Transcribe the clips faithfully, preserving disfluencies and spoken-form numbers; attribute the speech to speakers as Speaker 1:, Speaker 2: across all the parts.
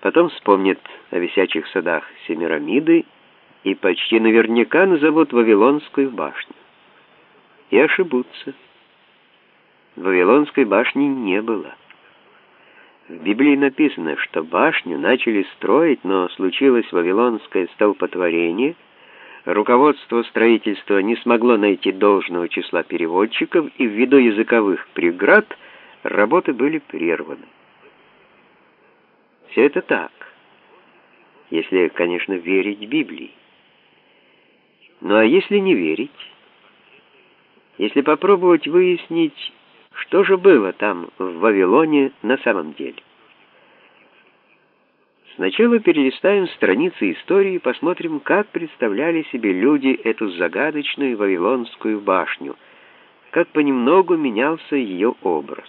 Speaker 1: Потом вспомнят о висячих садах Семирамиды и почти наверняка назовут Вавилонскую башню. И ошибутся. Вавилонской башни не было. В Библии написано, что башню начали строить, но случилось Вавилонское столпотворение, руководство строительства не смогло найти должного числа переводчиков, и ввиду языковых преград работы были прерваны. Все это так, если, конечно, верить Библии. Ну а если не верить? Если попробовать выяснить, что же было там, в Вавилоне, на самом деле? Сначала перелистаем страницы истории и посмотрим, как представляли себе люди эту загадочную Вавилонскую башню, как понемногу менялся ее образ.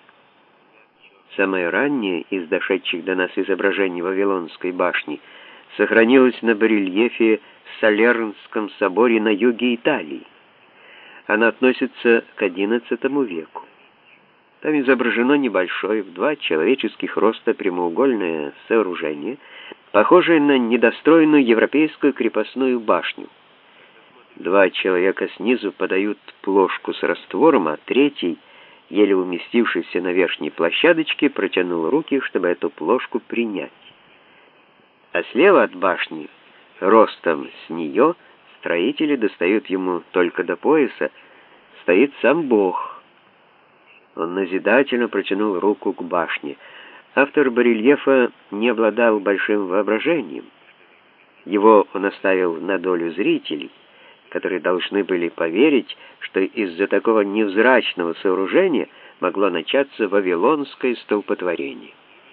Speaker 1: Самое раннее из дошедших до нас изображений Вавилонской башни сохранилось на барельефе в Салернском соборе на юге Италии. Она относится к одиннадцатому веку. Там изображено небольшое, в два человеческих роста прямоугольное сооружение, похожее на недостроенную европейскую крепостную башню. Два человека снизу подают плошку с раствором, а третий, еле уместившийся на верхней площадочке, протянул руки, чтобы эту плошку принять. А слева от башни, ростом с нее, строители достают ему только до пояса, стоит сам Бог. Он назидательно протянул руку к башне. Автор барельефа не обладал большим воображением. Его он оставил на долю зрителей, которые должны были поверить, что из-за такого невзрачного сооружения могло начаться вавилонское столпотворение.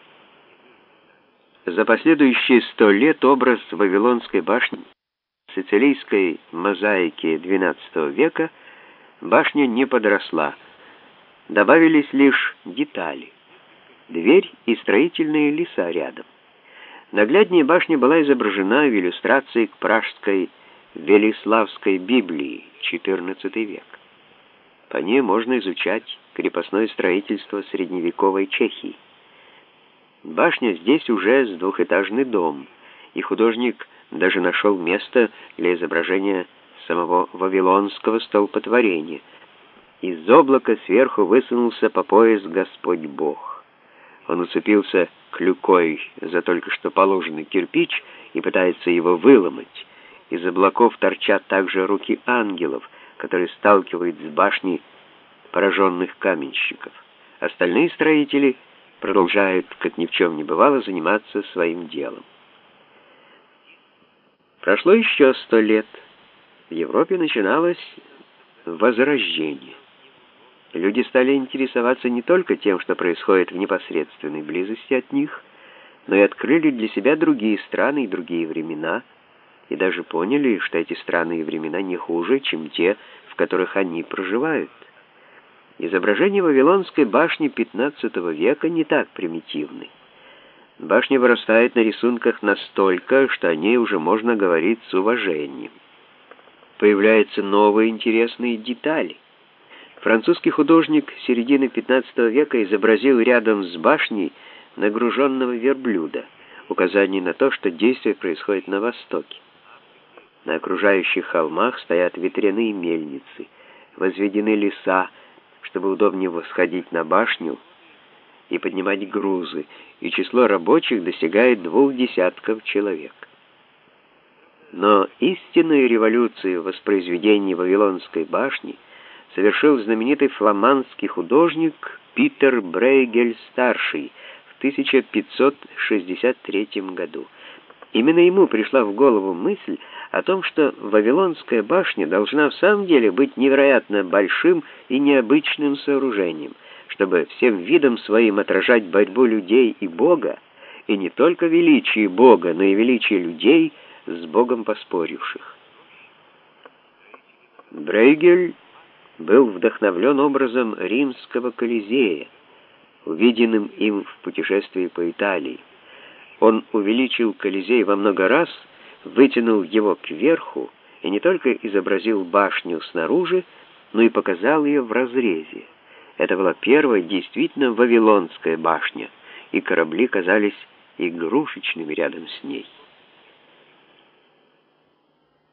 Speaker 1: За последующие сто лет образ Вавилонской башни в сицилийской мозаике двенадцатого века башня не подросла. Добавились лишь детали. Дверь и строительные леса рядом. Нагляднее башня была изображена в иллюстрации к пражской Велиславской Библии, четырнадцатый век. По ней можно изучать крепостное строительство средневековой Чехии. Башня здесь уже с двухэтажный дом, и художник даже нашел место для изображения самого вавилонского столпотворения. Из облака сверху высунулся по пояс Господь Бог. Он уцепился клюкой за только что положенный кирпич и пытается его выломать. Из облаков торчат также руки ангелов, которые сталкивают с башней пораженных каменщиков. Остальные строители продолжают, как ни в чем не бывало, заниматься своим делом. Прошло еще сто лет. В Европе начиналось возрождение. Люди стали интересоваться не только тем, что происходит в непосредственной близости от них, но и открыли для себя другие страны и другие времена, и даже поняли, что эти страны и времена не хуже, чем те, в которых они проживают. Изображение Вавилонской башни пятнадцатого века не так примитивны. Башня вырастает на рисунках настолько, что о ней уже можно говорить с уважением. Появляются новые интересные детали. Французский художник середины пятнадцатого века изобразил рядом с башней нагруженного верблюда, указание на то, что действие происходит на востоке. На окружающих холмах стоят ветряные мельницы, возведены леса, чтобы удобнее восходить на башню и поднимать грузы, и число рабочих достигает двух десятков человек. Но истинную революцию в воспроизведении Вавилонской башни совершил знаменитый фламандский художник Питер Брейгель-старший в тысяча пятьсот шестьдесят третьем году. Именно ему пришла в голову мысль о том, что Вавилонская башня должна в самом деле быть невероятно большим и необычным сооружением, чтобы всем видом своим отражать борьбу людей и Бога, и не только величие Бога, но и величие людей, с Богом поспоривших. Брейгель был вдохновлен образом римского Колизея, увиденным им в путешествии по Италии. Он увеличил Колизей во много раз, вытянул его кверху и не только изобразил башню снаружи, но и показал ее в разрезе. Это была первая действительно Вавилонская башня, и корабли казались игрушечными рядом с ней.